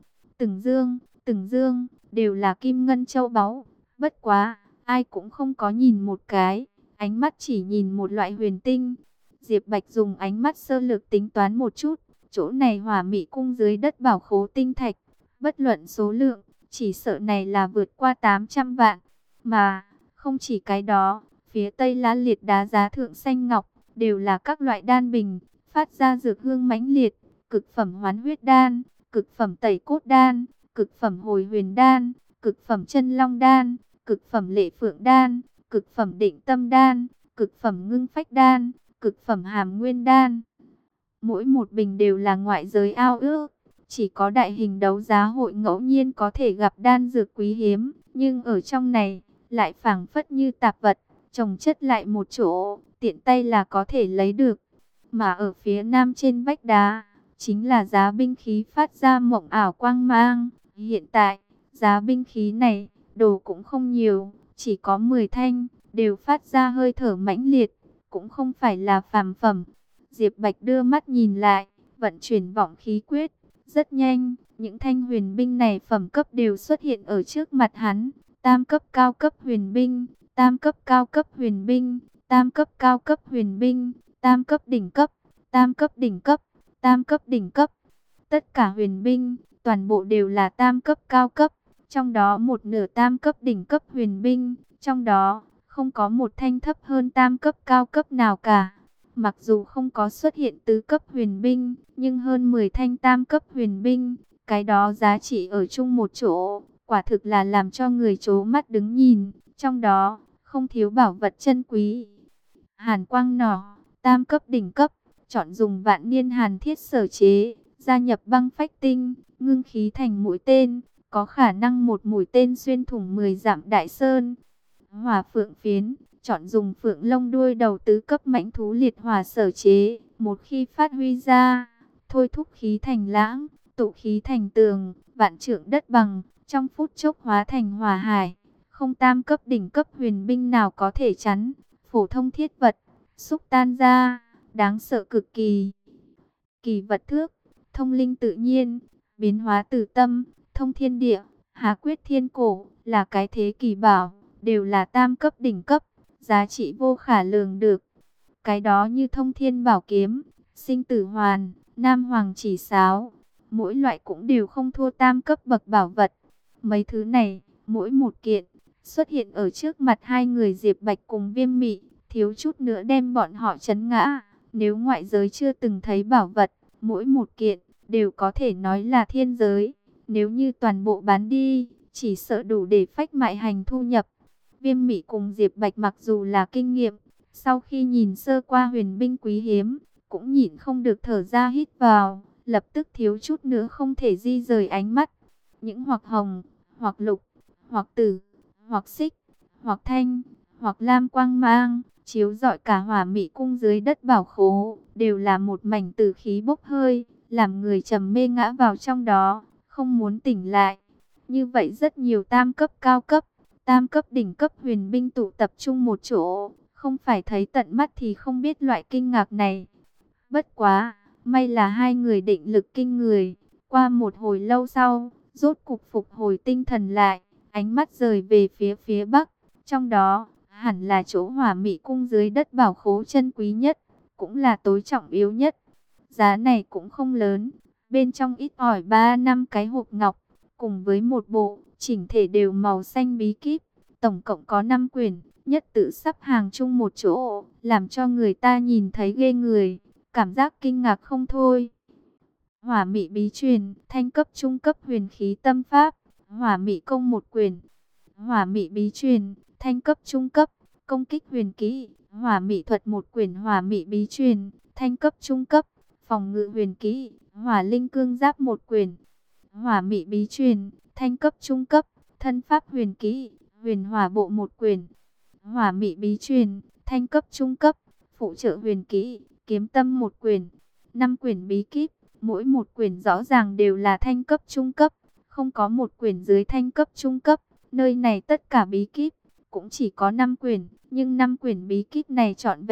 Từng dương đều là kim ngân châu báu, bất quá ai cũng không có nhìn một cái, ánh mắt chỉ nhìn một loại huyền tinh. Diệp Bạch dùng ánh mắt sơ lược tính toán một chút, chỗ này Hỏa Mị Cung dưới đất bảo khố tinh thạch, bất luận số lượng, chỉ sợ này là vượt qua 800 vạn. Mà, không chỉ cái đó, phía Tây lá liệt đá giá thượng xanh ngọc, đều là các loại đan bình, phát ra dược hương mãnh liệt, cực phẩm hoán huyết đan, cực phẩm tẩy cốt đan, cực phẩm hồi huyền đan, cực phẩm chân long đan, cực phẩm lệ phượng đan, cực phẩm định tâm đan, cực phẩm ngưng phách đan, cực phẩm hàm nguyên đan. Mỗi một bình đều là ngoại giới ao ước, chỉ có đại hình đấu giá hội ngẫu nhiên có thể gặp đan dược quý hiếm, nhưng ở trong này lại phảng phất như tạp vật, chồng chất lại một chỗ, tiện tay là có thể lấy được. Mà ở phía nam trên vách đá, chính là giá binh khí phát ra mộng ảo quang mang. Hiện tại, giá binh khí này, đồ cũng không nhiều, chỉ có 10 thanh, đều phát ra hơi thở mãnh liệt, cũng không phải là phàm phẩm. Diệp Bạch đưa mắt nhìn lại, vận chuyển vọng khí quyết, rất nhanh, những thanh huyền binh này phẩm cấp đều xuất hiện ở trước mặt hắn. Tam cấp cao cấp huyền binh, tam cấp cao cấp huyền binh, tam cấp cao cấp huyền binh, tam cấp đỉnh cấp, tam cấp đỉnh cấp, tam cấp đỉnh cấp. Tất cả huyền binh, toàn bộ đều là tam cấp cao cấp, trong đó một nửa tam cấp đỉnh cấp huyền binh, trong đó không có một thanh thấp hơn tam cấp cao cấp nào cả. Mặc dù không có xuất hiện tứ cấp huyền binh, nhưng hơn 10 thanh tam cấp huyền binh, cái đó giá trị ở chung một chỗ, quả thực là làm cho người trố mắt đứng nhìn, trong đó không thiếu bảo vật chân quý. Hàn quang nỏ, tam cấp đỉnh cấp, chọn dùng vạn niên hàn thiết sở chế, gia nhập băng phách tinh, ngưng khí thành mũi tên, có khả năng một mũi tên xuyên thủng 10 dặm đại sơn. Hỏa phượng phiến, chọn dùng phượng lông đuôi đầu tứ cấp mãnh thú liệt hỏa sở chế, một khi phát huy ra, thôi thúc khí thành lãng, tụ khí thành tường, vạn trượng đất bằng, trong phút chốc hóa thành hỏa hải. Không tam cấp đỉnh cấp huyền binh nào có thể chắn, phổ thông thiết vật, xúc tan ra, đáng sợ cực kỳ. Kỳ vật thước, thông linh tự nhiên, biến hóa từ tâm, thông thiên địa, hà quyết thiên cổ, là cái thế kỳ bảo, đều là tam cấp đỉnh cấp, giá trị vô khả lường được. Cái đó như thông thiên bảo kiếm, sinh tử hoàn, nam hoàng chỉ sáo, mỗi loại cũng đều không thua tam cấp bậc bảo vật. Mấy thứ này, mỗi một kiện, xuất hiện ở trước mặt hai người Diệp Bạch cùng Viêm Mị, thiếu chút nữa đem bọn họ chấn ngã. Nếu ngoại giới chưa từng thấy bảo vật, mỗi một kiện, đều có thể nói là thiên giới. Nếu như toàn bộ bán đi, chỉ sợ đủ để phách mại hành thu nhập. Viêm Mị cùng Diệp Bạch mặc dù là kinh nghiệm, sau khi nhìn sơ qua huyền binh quý hiếm, cũng nhịn không được thở ra hít vào, lập tức thiếu chút nữa không thể di rời ánh mắt. Những hoặc hồng, hoặc lục, hoặc tử, hoặc xích, hoặc thanh, hoặc lam quang mang, chiếu rọi cả Hỏa Mị Cung dưới đất bảo khố, đều là một mảnh tử khí bốc hơi, làm người trầm mê ngã vào trong đó, không muốn tỉnh lại. Như vậy rất nhiều tam cấp cao cấp, tam cấp đỉnh cấp huyền binh tụ tập trung một chỗ, không phải thấy tận mắt thì không biết loại kinh ngạc này. Bất quá, may là hai người định lực kinh người, qua một hồi lâu sau, rốt cục phục hồi tinh thần lại, ánh mắt rời về phía bắc, trong đó hẳn là chỗ Hỏa Mị Cung dưới đất bảo khố chân quý nhất, cũng là tối trọng yếu nhất. Giá này cũng không lớn, bên trong ít ỏi 3-5 cái hộp ngọc, cùng với một bộ chỉnh thể đều màu xanh bí kíp, tổng cộng có 5 quyển, nhất tự sắp hàng chung một chỗ, làm cho người ta nhìn thấy ghê người, cảm giác kinh ngạc không thôi. Hỏa Mị bí truyền, thanh cấp trung cấp huyền khí tâm pháp, Hỏa Mị công một quyển. Hỏa Mị bí truyền, thanh cấp trung cấp, công kích huyền kỹ, Hỏa Mị thuật một quyển. Hỏa Mị bí truyền, thanh cấp trung cấp, phòng ngự huyền kỹ, Hỏa Linh cương giáp một quyển. Hỏa Mị bí truyền, thanh cấp trung cấp, thân pháp huyền kỹ, huyền hỏa bộ một quyển. Hỏa Mị bí truyền, thanh cấp trung cấp, phụ trợ huyền kỹ, kiếm tâm một quyển. 5 quyển bí kíp, mỗi một quyển rõ ràng đều là thanh cấp trung cấp, không có một quyển dưới thanh cấp trung cấp. Nơi này tất cả bí kíp cũng chỉ có 5 quyển, nhưng 5 quyển bí kíp này trọn vẹn,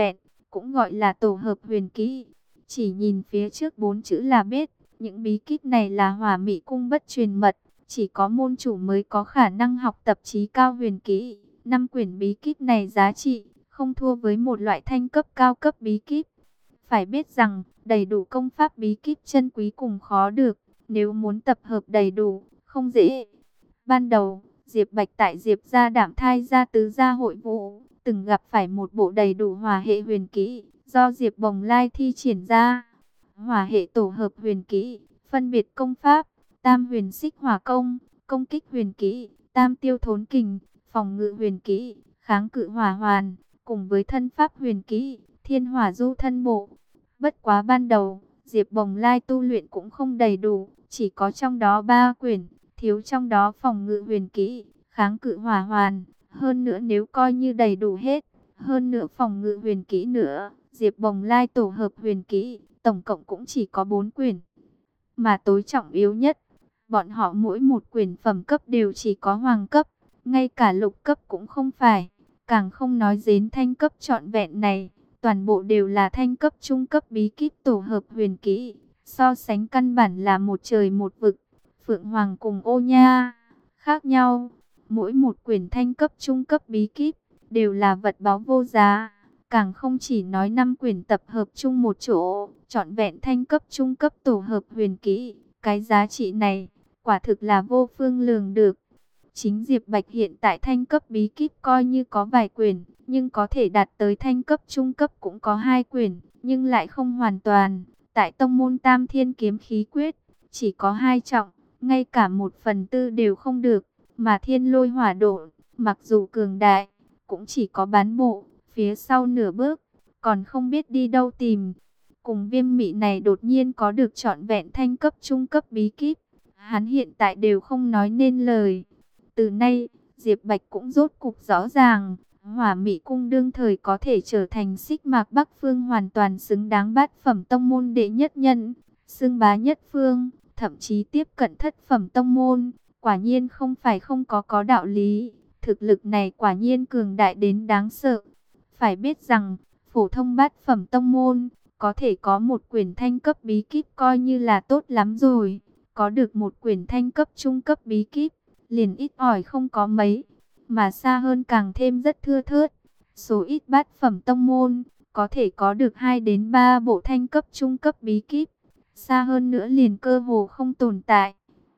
cũng gọi là tổ hợp huyền kỹ. Chỉ nhìn phía trước 4 chữ là biết, những bí kíp này là Hỏa Mị Cung bất truyền mật, chỉ có môn chủ mới có khả năng học tập trí cao huyền kỹ. 5 quyển bí kíp này giá trị không thua với một loại thanh cấp cao cấp bí kíp. Phải biết rằng, đầy đủ công pháp bí kíp chân quý cùng khó được, nếu muốn tập hợp đầy đủ, không dễ. Ban đầu, Diệp Bạch tại Diệp gia Đảm Thai gia tứ gia hội vụ, từng gặp phải một bộ đầy đủ hỏa hệ huyền kỹ, do Diệp Bồng Lai thi triển ra. Hỏa hệ tổ hợp huyền kỹ, phân biệt công pháp, Tam Huyền Xích Hỏa Công, công kích huyền kỹ, Tam Tiêu Thốn Kình, phòng ngự huyền kỹ, kháng cự hỏa hoàn, cùng với thân pháp huyền kỹ, Thiên Hỏa Du Thân Bộ. Bất quá ban đầu, Diệp Bồng Lai tu luyện cũng không đầy đủ, chỉ có trong đó 3 quyển, thiếu trong đó phòng ngự huyền kỹ, kháng cự hỏa hoàn. Hơn nữa nếu coi như đầy đủ hết, hơn nữa phòng ngự huyền kỹ nữa, Diệp Bồng Lai tổ hợp huyền kỹ, tổng cộng cũng chỉ có 4 quyển. Mà tối trọng yếu nhất, bọn họ mỗi một quyển phẩm cấp đều chỉ có hoàng cấp, ngay cả lục cấp cũng không phải, càng không nói đến thanh cấp trọn vẹn này. Toàn bộ đều là thanh cấp trung cấp bí kíp tổ hợp huyền kỹ, so sánh căn bản là một trời một vực. Phượng Hoàng cùng Ô Nha khác nhau, mỗi một quyển thanh cấp trung cấp bí kíp đều là vật báu vô giá. Càng không chỉ nói 5 quyển tập hợp chung một chỗ, trọn vẹn thanh cấp trung cấp tổ hợp huyền kỹ, cái giá trị này quả thực là vô phương lường được. Chính Diệp Bạch hiện tại thanh cấp bí kíp coi như có vài quyển, nhưng có thể đạt tới thanh cấp trung cấp cũng có 2 quyển, nhưng lại không hoàn toàn. Tại tông môn Tam Thiên Kiếm Khí Quyết, chỉ có 2 trọng, ngay cả 1/4 đều không được. Mà Thiên Lôi Hỏa Độ, mặc dù cường đại, cũng chỉ có bán bộ, phía sau nửa bước, còn không biết đi đâu tìm. Cùng Viêm Mị này đột nhiên có được trọn vẹn thanh cấp trung cấp bí kíp, hắn hiện tại đều không nói nên lời. Từ nay, Diệp Bạch cũng rốt cục rõ ràng, Hỏa Mị Cung đương thời có thể trở thành Xích Mạc Bắc Phương hoàn toàn xứng đáng bát phẩm tông môn đệ nhất nhân, xưng bá nhất phương, thậm chí tiếp cận thất phẩm tông môn, quả nhiên không phải không có đạo lý. Thực lực này quả nhiên cường đại đến đáng sợ. Phải biết rằng, phổ thông bát phẩm tông môn, có thể có một quyển thanh cấp bí kíp coi như là tốt lắm rồi. Có được một quyển thanh cấp trung cấp bí kíp, liền ít ỏi không có mấy, mà xa hơn càng thêm rất thưa thớt. Số ít bát phẩm tông môn, có thể có được 2 đến 3 bộ thanh cấp trung cấp bí kíp, xa hơn nữa liền cơ hồ không tồn tại.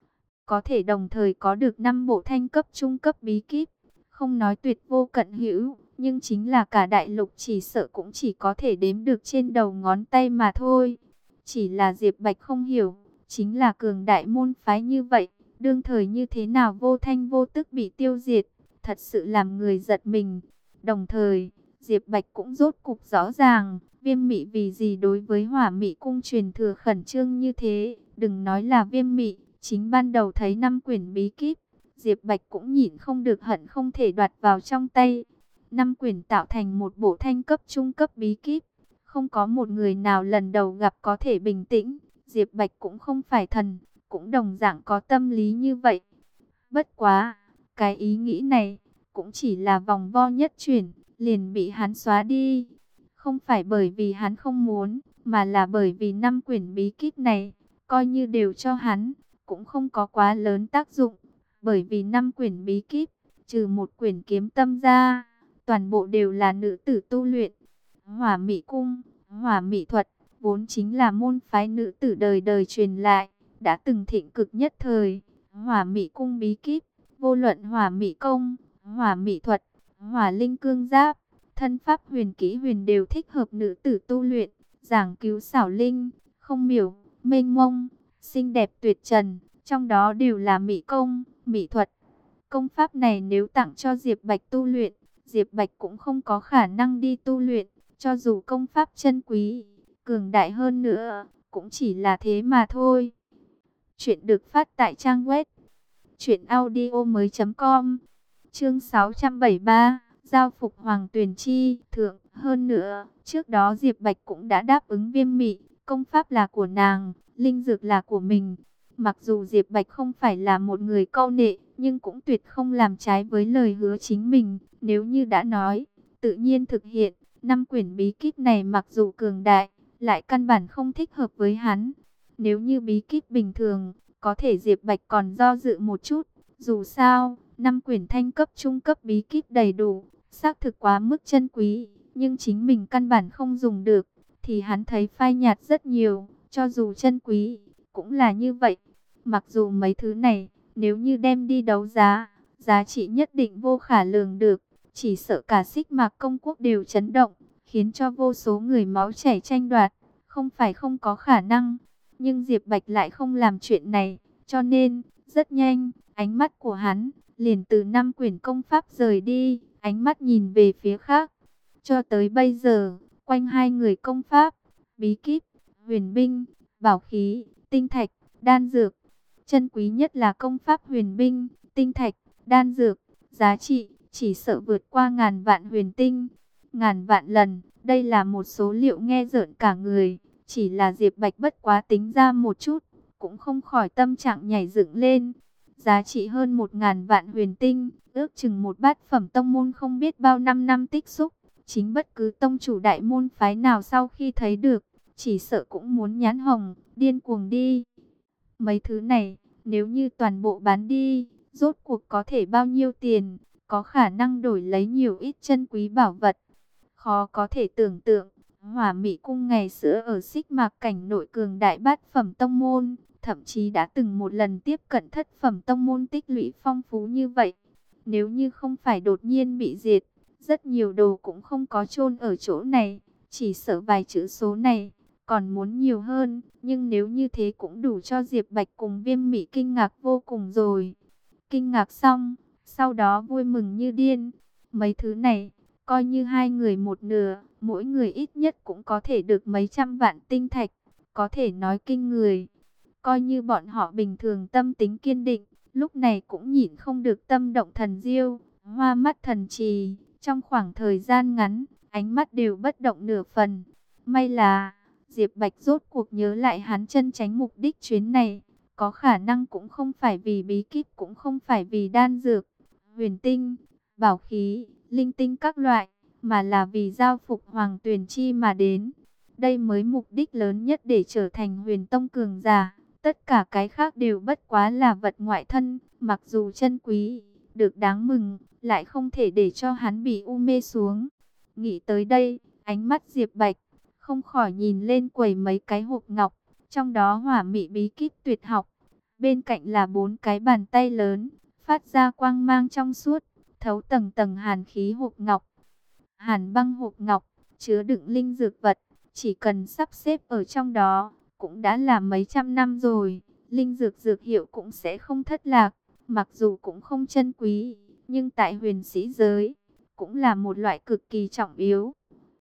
Có thể đồng thời có được 5 bộ thanh cấp trung cấp bí kíp, không nói tuyệt vô cận hữu, nhưng chính là cả đại lục chỉ sợ cũng chỉ có thể đếm được trên đầu ngón tay mà thôi. Chỉ là Diệp Bạch không hiểu, chính là cường đại môn phái như vậy, đương thời như thế nào vô thanh vô tức bị tiêu diệt, thật sự làm người giật mình. Đồng thời, Diệp Bạch cũng rốt cục rõ ràng, Viêm Mị vì gì đối với Hỏa Mị Cung truyền thừa khẩn trương như thế. Đừng nói là Viêm Mị, chính ban đầu thấy 5 quyển bí kíp, Diệp Bạch cũng nhịn không được hận không thể đoạt vào trong tay. 5 quyển tạo thành một bộ thanh cấp trung cấp bí kíp, không có một người nào lần đầu gặp có thể bình tĩnh. Diệp Bạch cũng không phải thần, cũng đồng dạng có tâm lý như vậy. Bất quá, cái ý nghĩ này cũng chỉ là vòng vo nhất chuyển, liền bị hắn xóa đi. Không phải bởi vì hắn không muốn, mà là bởi vì 5 quyển bí kíp này, coi như đều cho hắn, cũng không có quá lớn tác dụng. Bởi vì 5 quyển bí kíp, trừ một quyển kiếm tâm ra, toàn bộ đều là nữ tử tu luyện. Hỏa Mị Cung, Hỏa Mị Thuật, vốn chính là môn phái nữ tử đời đời truyền lại, đã từng thịnh cực nhất thời. Hỏa Mị Cung bí kíp, vô luận Hỏa Mị Công, Hỏa Mị Thuật, Hỏa Linh Cương Giáp, thân pháp huyền kỹ huyền đều thích hợp nữ tử tu luyện, giảng cứu xảo linh, không miểu, mênh mông, xinh đẹp tuyệt trần, trong đó đều là Mị Công, Mị Thuật. Công pháp này nếu tặng cho Diệp Bạch tu luyện, Diệp Bạch cũng không có khả năng đi tu luyện, cho dù công pháp chân quý, cường đại hơn nữa, cũng chỉ là thế mà thôi. Chuyện được phát tại trang web truyệnaudiomoi.com. Chương 673, giao phục Hoàng Tuyền Chi thượng. Hơn nữa, trước đó Diệp Bạch cũng đã đáp ứng Viêm Mị, công pháp là của nàng, linh dược là của mình. Mặc dù Diệp Bạch không phải là một người câu nệ, nhưng cũng tuyệt không làm trái với lời hứa chính mình. Nếu như đã nói, tự nhiên thực hiện. Năm quyển bí kíp này mặc dù cường đại, lại căn bản không thích hợp với hắn. Nếu như bí kíp bình thường, có thể Diệp Bạch còn do dự một chút. Dù sao, năm quyển thanh cấp trung cấp bí kíp đầy đủ, xác thực quá mức chân quý, nhưng chính mình căn bản không dùng được, thì hắn thấy phai nhạt rất nhiều, cho dù chân quý, cũng là như vậy. Mặc dù mấy thứ này, nếu như đem đi đấu giá, giá trị nhất định vô khả lường được, chỉ sợ cả Xích Mạc Công Quốc đều chấn động, khiến cho vô số người máu chảy tranh đoạt, không phải không có khả năng. Nhưng Diệp Bạch lại không làm chuyện này, cho nên, rất nhanh, ánh mắt của hắn liền từ năm quyển công pháp rời đi, ánh mắt nhìn về phía khác. Cho tới bây giờ, quanh hai người công pháp, bí kíp, huyền binh, bảo khí, tinh thạch, đan dược, chân quý nhất là công pháp huyền binh, tinh thạch, đan dược, giá trị chỉ sợ vượt qua ngàn vạn huyền tinh, ngàn vạn lần. Đây là một số liệu nghe rợn cả người, chỉ là Diệp Bạch bất quá tính ra một chút, cũng không khỏi tâm trạng nhảy dựng lên. Giá trị hơn 1.000 vạn huyền tinh, ước chừng một bát phẩm tông môn không biết bao năm tích xúc. Chính bất cứ tông chủ đại môn phái nào sau khi thấy được, chỉ sợ cũng muốn nhán hồng, điên cuồng đi. Mấy thứ này, nếu như toàn bộ bán đi, rốt cuộc có thể bao nhiêu tiền, có khả năng đổi lấy nhiều ít chân quý bảo vật. Khó có thể tưởng tượng, Hỏa Mị Cung ngày xưa ở Xích Mạc cảnh nội cường đại bát phẩm tông môn, thậm chí đã từng một lần tiếp cận thất phẩm tông môn tích lũy phong phú như vậy. Nếu như không phải đột nhiên bị diệt, rất nhiều đồ cũng không có chôn ở chỗ này, chỉ sợ vài chữ số này còn muốn nhiều hơn, nhưng nếu như thế cũng đủ cho Diệp Bạch cùng Viêm Mị kinh ngạc vô cùng rồi. Kinh ngạc xong, sau đó vui mừng như điên. Mấy thứ này, coi như hai người một nửa, mỗi người ít nhất cũng có thể được mấy trăm vạn tinh thạch, có thể nói kinh người. Coi như bọn họ bình thường tâm tính kiên định, lúc này cũng nhịn không được tâm động thần diêu, hoa mắt thần trì. Trong khoảng thời gian ngắn, ánh mắt đều bất động nửa phần. May là, Diệp Bạch rốt cuộc nhớ lại hắn chân tránh mục đích chuyến này. Có khả năng cũng không phải vì bí kíp, cũng không phải vì đan dược, huyền tinh, bảo khí, linh tinh các loại, mà là vì giao phục Hoàng Tuyền Chi mà đến. Đây mới mục đích lớn nhất để trở thành huyền tông cường giả. Tất cả cái khác đều bất quá là vật ngoại thân, mặc dù chân quý, được đáng mừng, lại không thể để cho hắn bị u mê xuống. Nghĩ tới đây, ánh mắt Diệp Bạch không khỏi nhìn lên quầy mấy cái hộp ngọc, trong đó Hỏa Mị bí kíp tuyệt học. Bên cạnh là 4 cái bàn tay lớn, phát ra quang mang trong suốt, thấu tầng tầng hàn khí hộp ngọc. Hàn băng hộp ngọc, chứa đựng linh dược vật, chỉ cần sắp xếp ở trong đó, cũng đã là mấy trăm năm rồi. Linh dược dược hiệu cũng sẽ không thất lạc, mặc dù cũng không chân quý, nhưng tại huyền sĩ giới, cũng là một loại cực kỳ trọng yếu.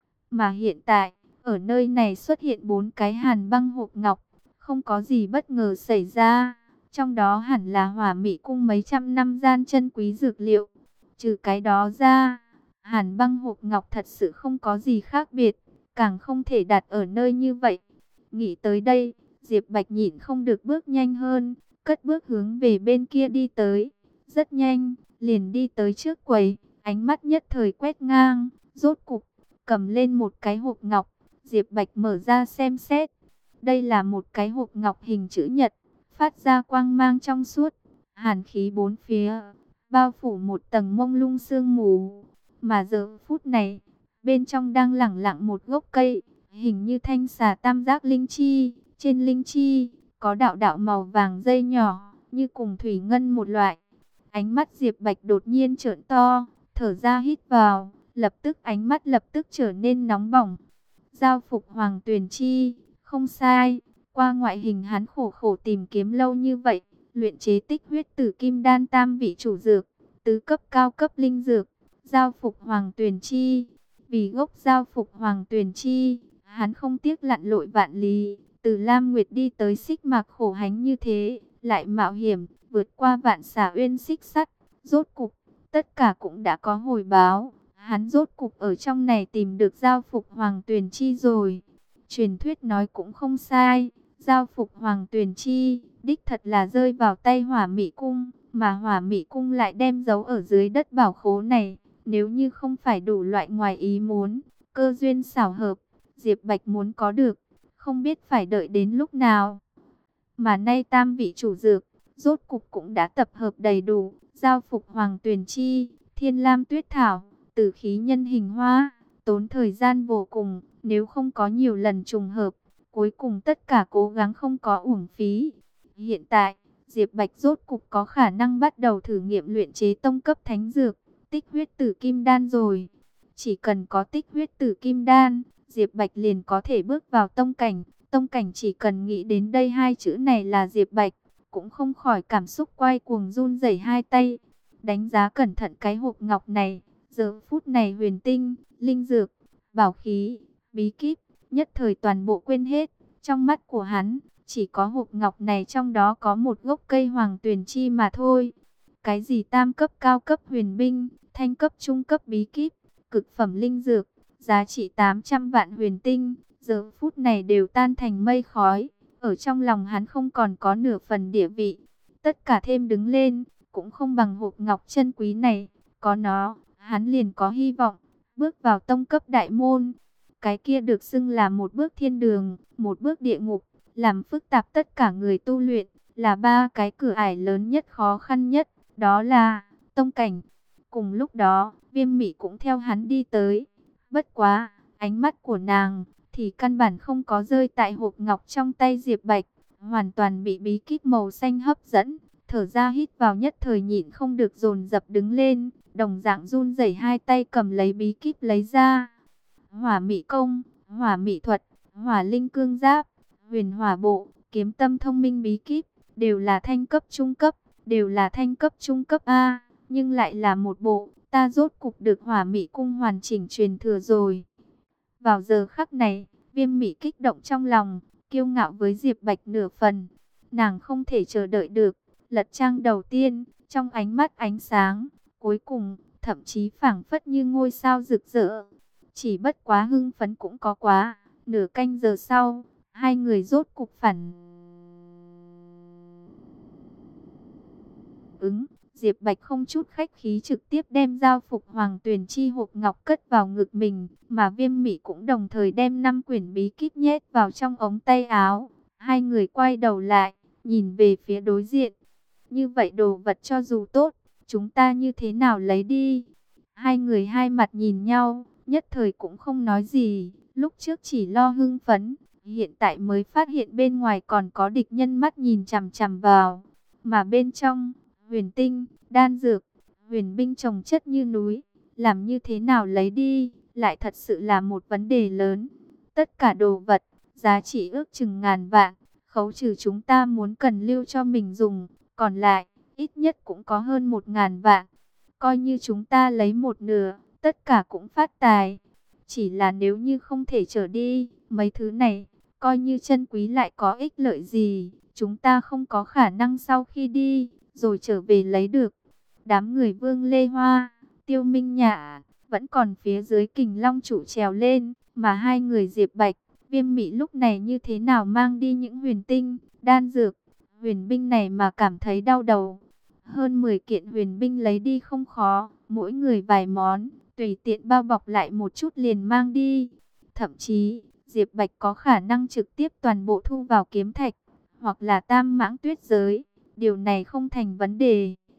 Mà hiện tại, ở nơi này xuất hiện 4 cái hàn băng hộp ngọc, không có gì bất ngờ xảy ra. Trong đó hẳn là Hỏa Mị Cung mấy trăm năm gian chân quý dược liệu. Trừ cái đó ra, hàn băng hộp ngọc thật sự không có gì khác biệt, càng không thể đặt ở nơi như vậy. Nghĩ tới đây, Diệp Bạch nhịn không được bước nhanh hơn, cất bước hướng về bên kia đi tới. Rất nhanh, liền đi tới trước quầy, ánh mắt nhất thời quét ngang, rốt cục cầm lên một cái hộp ngọc. Diệp Bạch mở ra xem xét. Đây là một cái hộp ngọc hình chữ nhật, phát ra quang mang trong suốt, hàn khí bốn phía, bao phủ một tầng mông lung sương mù. Mà giờ phút này, bên trong đang lẳng lặng một gốc cây, hình như thanh xà tam giác linh chi. Trên linh chi, có đạo đạo màu vàng dây nhỏ, như cùng thủy ngân một loại. Ánh mắt Diệp Bạch đột nhiên trợn to, thở ra hít vào, lập tức ánh mắt lập tức trở nên nóng bỏng. Giao phục Hoàng Tuyền Chi, không sai, qua ngoại hình hắn khổ khổ tìm kiếm lâu như vậy, luyện chế tích huyết tử kim đan tam vị chủ dược, tứ cấp cao cấp linh dược, giao phục Hoàng Tuyền Chi. Vì gốc giao phục Hoàng Tuyền Chi, hắn không tiếc lặn lội vạn lý, từ Lam Nguyệt đi tới Xích Mạc khổ hánh như thế, lại mạo hiểm, vượt qua vạn xà uyên xích sắt, rốt cục, tất cả cũng đã có hồi báo. Hắn rốt cục ở trong này tìm được giao phục Hoàng Tuyền Chi rồi. Truyền thuyết nói cũng không sai, giao phục Hoàng Tuyền Chi, đích thật là rơi vào tay Hỏa Mị Cung, mà Hỏa Mị Cung lại đem giấu ở dưới đất bảo khố này. Nếu như không phải đủ loại ngoài ý muốn, Cơ duyên xảo hợp, Diệp Bạch muốn có được, không biết phải đợi đến lúc nào. Mà nay tam vị chủ dược, rốt cục cũng đã tập hợp đầy đủ, giao phục Hoàng Tuyền Chi, Thiên Lam Tuyết Thảo, Tử Khí Nhân Hình Hoa, tốn thời gian vô cùng, nếu không có nhiều lần trùng hợp, cuối cùng tất cả cố gắng không có uổng phí. Hiện tại, Diệp Bạch rốt cục có khả năng bắt đầu thử nghiệm luyện chế tông cấp thánh dược, tích huyết tử kim đan rồi. Chỉ cần có tích huyết tử kim đan, Diệp Bạch liền có thể bước vào tông cảnh. Tông cảnh chỉ cần nghĩ đến đây hai chữ này là Diệp Bạch, cũng không khỏi cảm xúc quay cuồng run rẩy hai tay. Đánh giá cẩn thận cái hộp ngọc này, giờ phút này huyền tinh, linh dược, bảo khí, bí kíp, nhất thời toàn bộ quên hết. Trong mắt của hắn, chỉ có hộp ngọc này trong đó có một gốc cây hoàng tuyền chi mà thôi. Cái gì tam cấp cao cấp huyền binh, thanh cấp trung cấp bí kíp, cực phẩm linh dược, giá trị 800 vạn huyền tinh, giờ phút này đều tan thành mây khói. Ở trong lòng hắn không còn có nửa phần địa vị. Tất cả thêm đứng lên, cũng không bằng hộp ngọc chân quý này. Có nó, hắn liền có hy vọng, bước vào tông cấp đại môn. Cái kia được xưng là một bước thiên đường, một bước địa ngục, làm phức tạp tất cả người tu luyện, là ba cái cửa ải lớn nhất khó khăn nhất, đó là tông cảnh. Cùng lúc đó, Viêm Mị cũng theo hắn đi tới. Bất quá, ánh mắt của nàng thì căn bản không có rơi tại hộp ngọc trong tay Diệp Bạch, hoàn toàn bị bí kíp màu xanh hấp dẫn, thở ra hít vào nhất thời nhịn không được dồn dập đứng lên, đồng dạng run rẩy hai tay cầm lấy bí kíp lấy ra. Hỏa Mị công, Hỏa Mị thuật, Hỏa Linh cương giáp, Huyền Hỏa bộ, Kiếm tâm thông minh bí kíp, đều là thanh cấp trung cấp, đều là thanh cấp trung cấp A, nhưng lại là một bộ, ta rốt cục được Hỏa Mị cung hoàn chỉnh truyền thừa rồi. Vào giờ khắc này, Viêm Mị kích động trong lòng, kiêu ngạo với Diệp Bạch nửa phần. Nàng không thể chờ đợi được, lật trang đầu tiên, trong ánh mắt ánh sáng, cuối cùng, thậm chí phảng phất như ngôi sao rực rỡ. Chỉ bất quá hưng phấn cũng có quá, nửa canh giờ sau, hai người rốt cục phản ứng. Diệp Bạch không chút khách khí trực tiếp đem giao phục Hoàng Tuyền Chi hộp ngọc cất vào ngực mình, mà Viêm Mị cũng đồng thời đem 5 quyển bí kíp nhét vào trong ống tay áo. Hai người quay đầu lại, nhìn về phía đối diện. Như vậy đồ vật cho dù tốt, chúng ta như thế nào lấy đi? Hai người hai mặt nhìn nhau, nhất thời cũng không nói gì, lúc trước chỉ lo hưng phấn, hiện tại mới phát hiện bên ngoài còn có địch nhân mắt nhìn chằm chằm vào, mà bên trong huyền tinh, đan dược, huyền binh chồng chất như núi, làm như thế nào lấy đi, lại thật sự là một vấn đề lớn. Tất cả đồ vật, giá trị ước chừng ngàn vạn, khấu trừ chúng ta muốn cần lưu cho mình dùng, còn lại, ít nhất cũng có hơn 1000 vạn. Coi như chúng ta lấy một nửa, tất cả cũng phát tài. Chỉ là nếu như không thể trở đi, mấy thứ này, coi như chân quý lại có ích lợi gì, chúng ta không có khả năng sau khi đi rồi trở về lấy được. Đám người Vương Lê Hoa, Tiêu Minh Nhã vẫn còn phía dưới Kình Long chủ trèo lên, mà hai người Diệp Bạch, Viêm Mị lúc này như thế nào mang đi những huyền tinh, đan dược, huyền binh này mà cảm thấy đau đầu. Hơn 10 kiện huyền binh lấy đi không khó, mỗi người vài món, tùy tiện bao bọc lại một chút liền mang đi. Thậm chí, Diệp Bạch có khả năng trực tiếp toàn bộ thu vào kiếm thạch, hoặc là tam mãng tuyết giới. Điều này không thành vấn đề.